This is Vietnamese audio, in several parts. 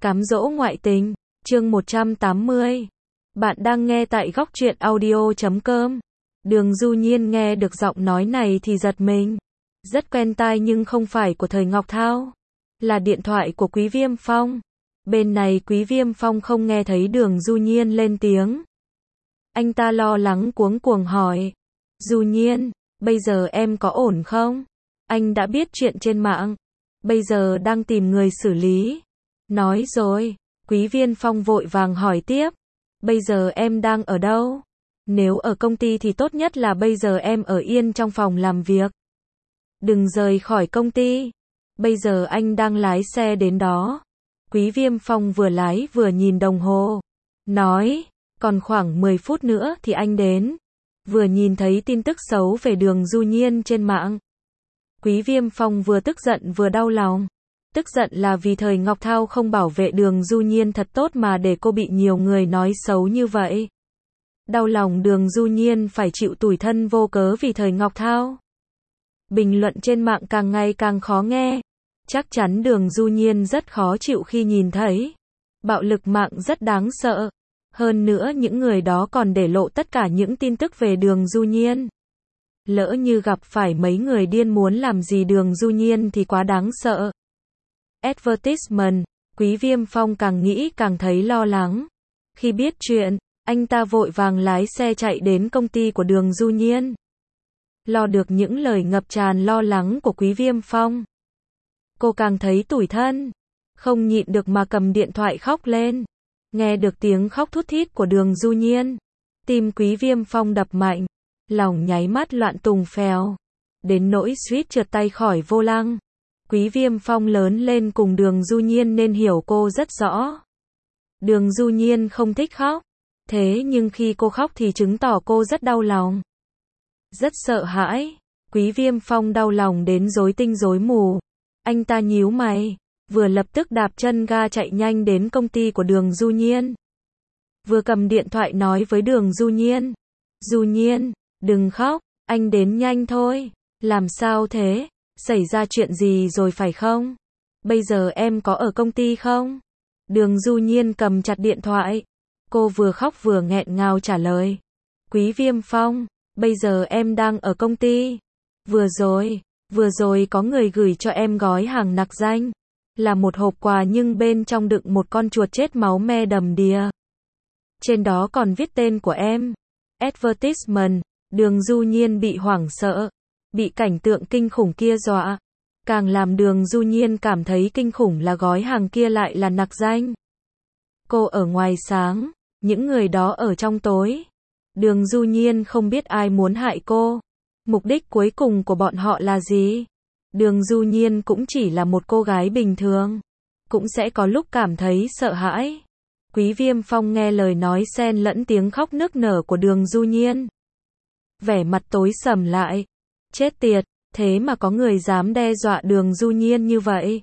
Cám dỗ ngoại tình, chương 180. Bạn đang nghe tại góc truyện audio.com. Đường Du Nhiên nghe được giọng nói này thì giật mình. Rất quen tai nhưng không phải của thời Ngọc Thao. Là điện thoại của Quý Viêm Phong. Bên này Quý Viêm Phong không nghe thấy Đường Du Nhiên lên tiếng. Anh ta lo lắng cuống cuồng hỏi. Du Nhiên, bây giờ em có ổn không? Anh đã biết chuyện trên mạng. Bây giờ đang tìm người xử lý. Nói rồi, Quý Viêm Phong vội vàng hỏi tiếp. Bây giờ em đang ở đâu? Nếu ở công ty thì tốt nhất là bây giờ em ở yên trong phòng làm việc. Đừng rời khỏi công ty. Bây giờ anh đang lái xe đến đó. Quý Viêm Phong vừa lái vừa nhìn đồng hồ. Nói, còn khoảng 10 phút nữa thì anh đến. Vừa nhìn thấy tin tức xấu về Đường Du Nhiên trên mạng. Quý Viêm Phong vừa tức giận vừa đau lòng. Tức giận là vì thời Ngọc Thao không bảo vệ Đường Du Nhiên thật tốt mà để cô bị nhiều người nói xấu như vậy. Đau lòng Đường Du Nhiên phải chịu tủi thân vô cớ vì thời Ngọc Thao. Bình luận trên mạng càng ngày càng khó nghe. Chắc chắn Đường Du Nhiên rất khó chịu khi nhìn thấy. Bạo lực mạng rất đáng sợ. Hơn nữa những người đó còn để lộ tất cả những tin tức về Đường Du Nhiên. Lỡ như gặp phải mấy người điên muốn làm gì Đường Du Nhiên thì quá đáng sợ. Advertisement, Quý Viêm Phong càng nghĩ càng thấy lo lắng. Khi biết chuyện, anh ta vội vàng lái xe chạy đến công ty của Đường Du Nhiên. Lo được những lời ngập tràn lo lắng của Quý Viêm Phong. Cô càng thấy tủi thân. Không nhịn được mà cầm điện thoại khóc lên. Nghe được tiếng khóc thút thít của Đường Du Nhiên. Tim Quý Viêm Phong đập mạnh. Lòng nháy mắt loạn tùng phèo. Đến nỗi suýt trượt tay khỏi vô lăng. Quý Viêm Phong lớn lên cùng Đường Du Nhiên nên hiểu cô rất rõ. Đường Du Nhiên không thích khóc. Thế nhưng khi cô khóc thì chứng tỏ cô rất đau lòng. Rất sợ hãi. Quý Viêm Phong đau lòng đến rối tinh rối mù. Anh ta nhíu mày. Vừa lập tức đạp chân ga chạy nhanh đến công ty của Đường Du Nhiên. Vừa cầm điện thoại nói với Đường Du Nhiên. Du Nhiên, đừng khóc, anh đến nhanh thôi. Làm sao thế? Xảy ra chuyện gì rồi phải không? Bây giờ em có ở công ty không? Đường Du Nhiên cầm chặt điện thoại. Cô vừa khóc vừa nghẹn ngào trả lời. Quý Viêm Phong, bây giờ em đang ở công ty. Vừa rồi có người gửi cho em gói hàng nặc danh. Là một hộp quà nhưng bên trong đựng một con chuột chết máu me đầm đìa. Trên đó còn viết tên của em. Advertisement, Đường Du Nhiên bị hoảng sợ. Bị cảnh tượng kinh khủng kia dọa. Càng làm Đường Du Nhiên cảm thấy kinh khủng là gói hàng kia lại là nặc danh. Cô ở ngoài sáng, những người đó ở trong tối. Đường Du Nhiên không biết ai muốn hại cô. Mục đích cuối cùng của bọn họ là gì? Đường Du Nhiên cũng chỉ là một cô gái bình thường. Cũng sẽ có lúc cảm thấy sợ hãi. Quý Viêm Phong nghe lời nói xen lẫn tiếng khóc nức nở của Đường Du Nhiên. Vẻ mặt tối sầm lại. Chết tiệt, thế mà có người dám đe dọa Đường Du Nhiên như vậy.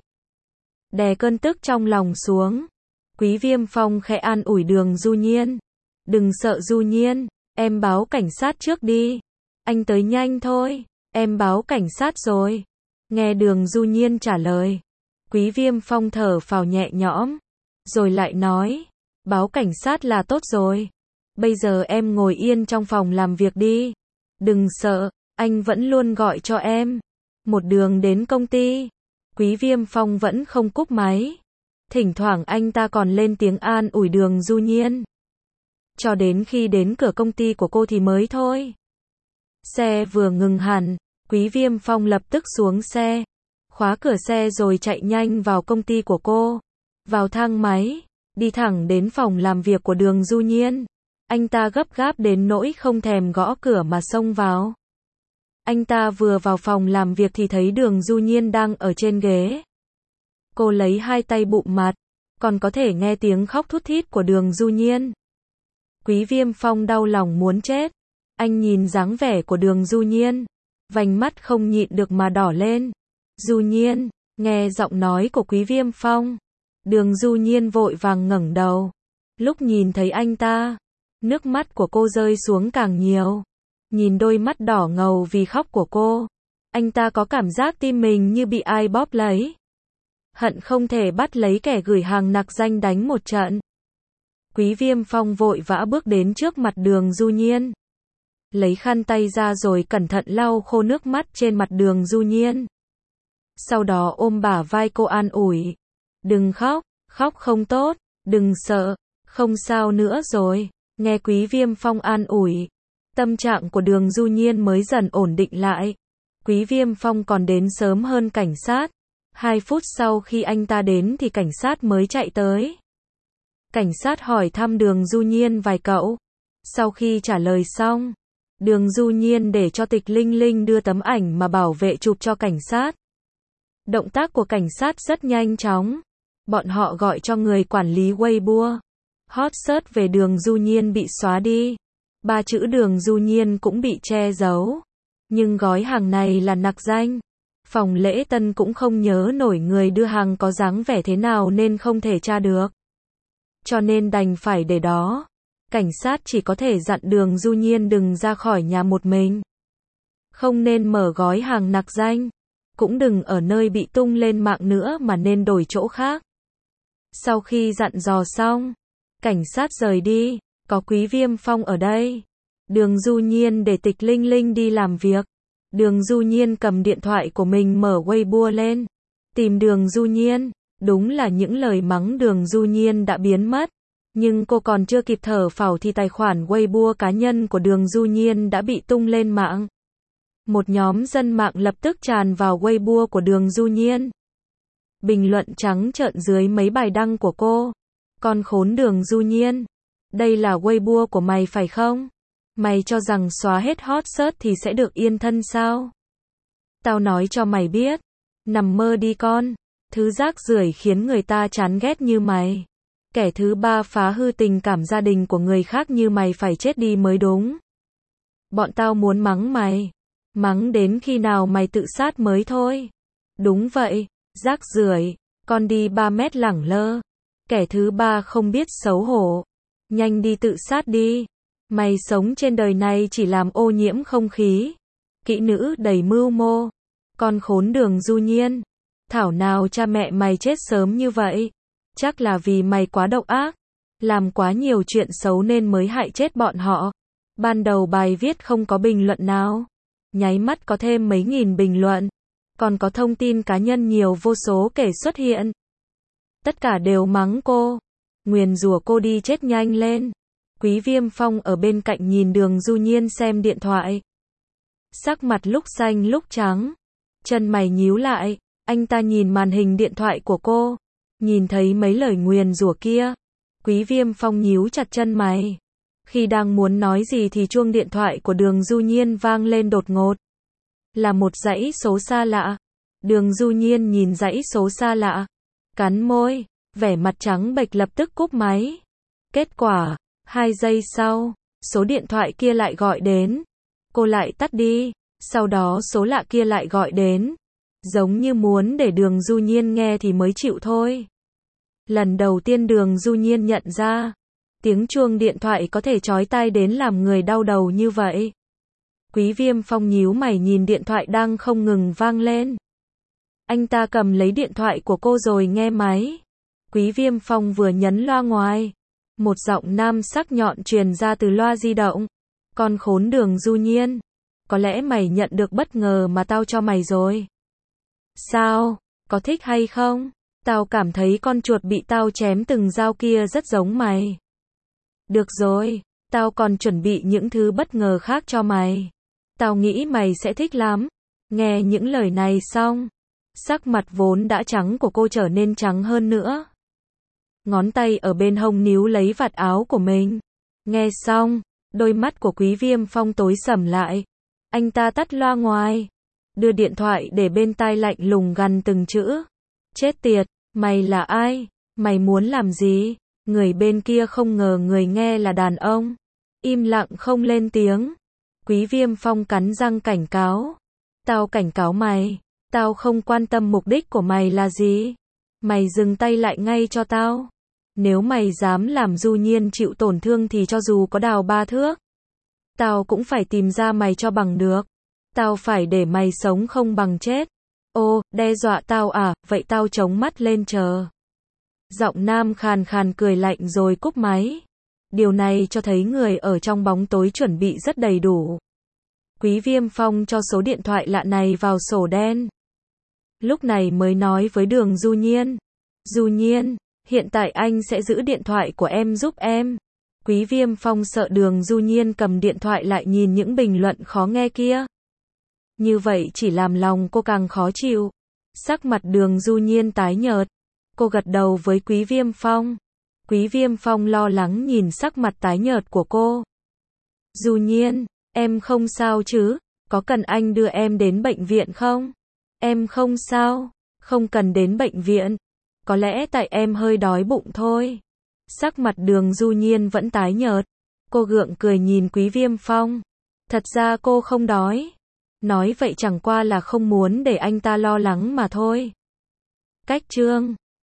Đè cơn tức trong lòng xuống. Quý Viêm Phong khẽ an ủi Đường Du Nhiên. Đừng sợ Du Nhiên, em báo cảnh sát trước đi. Anh tới nhanh thôi, em báo cảnh sát rồi. Nghe Đường Du Nhiên trả lời. Quý Viêm Phong thở phào nhẹ nhõm. Rồi lại nói, báo cảnh sát là tốt rồi. Bây giờ em ngồi yên trong phòng làm việc đi. Đừng sợ. Anh vẫn luôn gọi cho em. Một đường đến công ty. Quý Viêm Phong vẫn không cúp máy. Thỉnh thoảng anh ta còn lên tiếng an ủi Đường Du Nhiên. Cho đến khi đến cửa công ty của cô thì mới thôi. Xe vừa ngừng hẳn. Quý Viêm Phong lập tức xuống xe. Khóa cửa xe rồi chạy nhanh vào công ty của cô. Vào thang máy. Đi thẳng đến phòng làm việc của Đường Du Nhiên. Anh ta gấp gáp đến nỗi không thèm gõ cửa mà xông vào. Anh ta vừa vào phòng làm việc thì thấy Đường Du Nhiên đang ở trên ghế. Cô lấy hai tay bụm mặt, còn có thể nghe tiếng khóc thút thít của Đường Du Nhiên. Quý Viêm Phong đau lòng muốn chết. Anh nhìn dáng vẻ của Đường Du Nhiên, vành mắt không nhịn được mà đỏ lên. Du Nhiên, nghe giọng nói của Quý Viêm Phong. Đường Du Nhiên vội vàng ngẩng đầu. Lúc nhìn thấy anh ta, nước mắt của cô rơi xuống càng nhiều. Nhìn đôi mắt đỏ ngầu vì khóc của cô, anh ta có cảm giác tim mình như bị ai bóp lấy. hận không thể bắt lấy kẻ gửi hàng nặc danh đánh một trận. Quý Viêm Phong vội vã bước đến trước mặt Đường Du Nhiên. Lấy khăn tay ra rồi cẩn thận lau khô nước mắt trên mặt Đường Du Nhiên. Sau đó ôm bả vai cô an ủi. Đừng khóc, khóc không tốt, đừng sợ, không sao nữa rồi. Nghe Quý Viêm Phong an ủi, tâm trạng của Đường Du Nhiên mới dần ổn định lại. Quý Viêm Phong còn đến sớm hơn cảnh sát. 2 phút sau khi anh ta đến thì cảnh sát mới chạy tới. Cảnh sát hỏi thăm Đường Du Nhiên vài câu. Sau khi trả lời xong, Đường Du Nhiên để cho Tịch Linh Linh đưa tấm ảnh mà bảo vệ chụp cho cảnh sát. Động tác của cảnh sát rất nhanh chóng. Bọn họ gọi cho người quản lý Weibo. Hot search về Đường Du Nhiên bị xóa đi. 3 chữ Đường Du Nhiên cũng bị che giấu. Nhưng gói hàng này là nặc danh. Phòng lễ tân cũng không nhớ nổi người đưa hàng có dáng vẻ thế nào nên không thể tra được. Cho nên đành phải để đó. Cảnh sát chỉ có thể dặn Đường Du Nhiên đừng ra khỏi nhà một mình. Không nên mở gói hàng nặc danh. Cũng đừng ở nơi bị tung lên mạng nữa mà nên đổi chỗ khác. Sau khi dặn dò xong, cảnh sát rời đi. Có Quý Viêm Phong ở đây. Đường Du Nhiên để Tịch Linh Linh đi làm việc. Đường Du Nhiên cầm điện thoại của mình mở Weibo lên. Tìm Đường Du Nhiên. Đúng là những lời mắng Đường Du Nhiên đã biến mất. Nhưng cô còn chưa kịp thở phào thì tài khoản Weibo cá nhân của Đường Du Nhiên đã bị tung lên mạng. Một nhóm dân mạng lập tức tràn vào Weibo của Đường Du Nhiên. Bình luận trắng trợn dưới mấy bài đăng của cô. Con khốn Đường Du Nhiên. Đây là Weibo của mày phải không? Mày cho rằng xóa hết hot search thì sẽ được yên thân sao? Tao nói cho mày biết. Nằm mơ đi con. Thứ rác rưởi khiến người ta chán ghét như mày. Kẻ thứ ba phá hư tình cảm gia đình của người khác như mày phải chết đi mới đúng. Bọn tao muốn mắng mày. Mắng đến khi nào mày tự sát mới thôi. Đúng vậy, rác rưởi, con đi 3 mét lẳng lơ. Kẻ thứ ba không biết xấu hổ. Nhanh đi tự sát đi. Mày sống trên đời này chỉ làm ô nhiễm không khí. Kỹ nữ đầy mưu mô. Con khốn Đường Du Nhiên. Thảo nào cha mẹ mày chết sớm như vậy. Chắc là vì mày quá độc ác. Làm quá nhiều chuyện xấu nên mới hại chết bọn họ. Ban đầu bài viết không có bình luận nào. Nháy mắt có thêm mấy nghìn bình luận. Còn có thông tin cá nhân nhiều vô số kể xuất hiện. Tất cả đều mắng cô. Nguyền rủa cô đi chết nhanh lên. Quý Viêm Phong ở bên cạnh nhìn Đường Du Nhiên xem điện thoại. Sắc mặt lúc xanh lúc trắng. Chân mày nhíu lại. Anh ta nhìn màn hình điện thoại của cô. Nhìn thấy mấy lời nguyền rủa kia. Quý Viêm Phong nhíu chặt chân mày. Khi đang muốn nói gì thì chuông điện thoại của Đường Du Nhiên vang lên đột ngột. Là một dãy số xa lạ. Đường Du Nhiên nhìn dãy số xa lạ. Cắn môi. Vẻ mặt trắng bệch lập tức cúp máy. Kết quả, 2 giây sau, số điện thoại kia lại gọi đến. Cô lại tắt đi. Sau đó số lạ kia lại gọi đến. Giống như muốn để Đường Du Nhiên nghe thì mới chịu thôi. Lần đầu tiên Đường Du Nhiên nhận ra. Tiếng chuông điện thoại có thể chói tai đến làm người đau đầu như vậy. Quý Viêm Phong nhíu mày nhìn điện thoại đang không ngừng vang lên. Anh ta cầm lấy điện thoại của cô rồi nghe máy. Quý Viêm Phong vừa nhấn loa ngoài. Một giọng nam sắc nhọn truyền ra từ loa di động. Con khốn Đường Du Nhiên. Có lẽ mày nhận được bất ngờ mà tao cho mày rồi. Sao? Có thích hay không? Tao cảm thấy con chuột bị tao chém từng dao kia rất giống mày. Được rồi, tao còn chuẩn bị những thứ bất ngờ khác cho mày. Tao nghĩ mày sẽ thích lắm. Nghe những lời này xong, sắc mặt vốn đã trắng của cô trở nên trắng hơn nữa. Ngón tay ở bên hông níu lấy vạt áo của mình. Nghe xong, đôi mắt của Quý Viêm Phong tối sầm lại. Anh ta tắt loa ngoài. Đưa điện thoại để bên tai lạnh lùng gằn từng chữ. Chết tiệt, mày là ai? Mày muốn làm gì? Người bên kia không ngờ người nghe là đàn ông. Im lặng không lên tiếng. Quý Viêm Phong cắn răng cảnh cáo. Tao cảnh cáo mày. Tao không quan tâm mục đích của mày là gì. Mày dừng tay lại ngay cho tao. Nếu mày dám làm Du Nhiên chịu tổn thương thì cho dù có đào 3 thước. Tao cũng phải tìm ra mày cho bằng được. Tao phải để mày sống không bằng chết. Ô, đe dọa tao à, vậy tao chống mắt lên chờ. Giọng nam khàn khàn cười lạnh rồi cúp máy. Điều này cho thấy người ở trong bóng tối chuẩn bị rất đầy đủ. Quý Viêm Phong cho số điện thoại lạ này vào sổ đen. Lúc này mới nói với Đường Du Nhiên. Du Nhiên, hiện tại anh sẽ giữ điện thoại của em giúp em. Quý Viêm Phong sợ Đường Du Nhiên cầm điện thoại lại nhìn những bình luận khó nghe kia. Như vậy chỉ làm lòng cô càng khó chịu. Sắc mặt Đường Du Nhiên tái nhợt. Cô gật đầu với Quý Viêm Phong. Quý Viêm Phong lo lắng nhìn sắc mặt tái nhợt của cô. Du Nhiên, em không sao chứ? Có cần anh đưa em đến bệnh viện không? Em không sao, không cần đến bệnh viện. Có lẽ tại em hơi đói bụng thôi. Sắc mặt Đường Du Nhiên vẫn tái nhợt. Cô gượng cười nhìn Quý Viêm Phong. Thật ra cô không đói. Nói vậy chẳng qua là không muốn để anh ta lo lắng mà thôi. Cách chương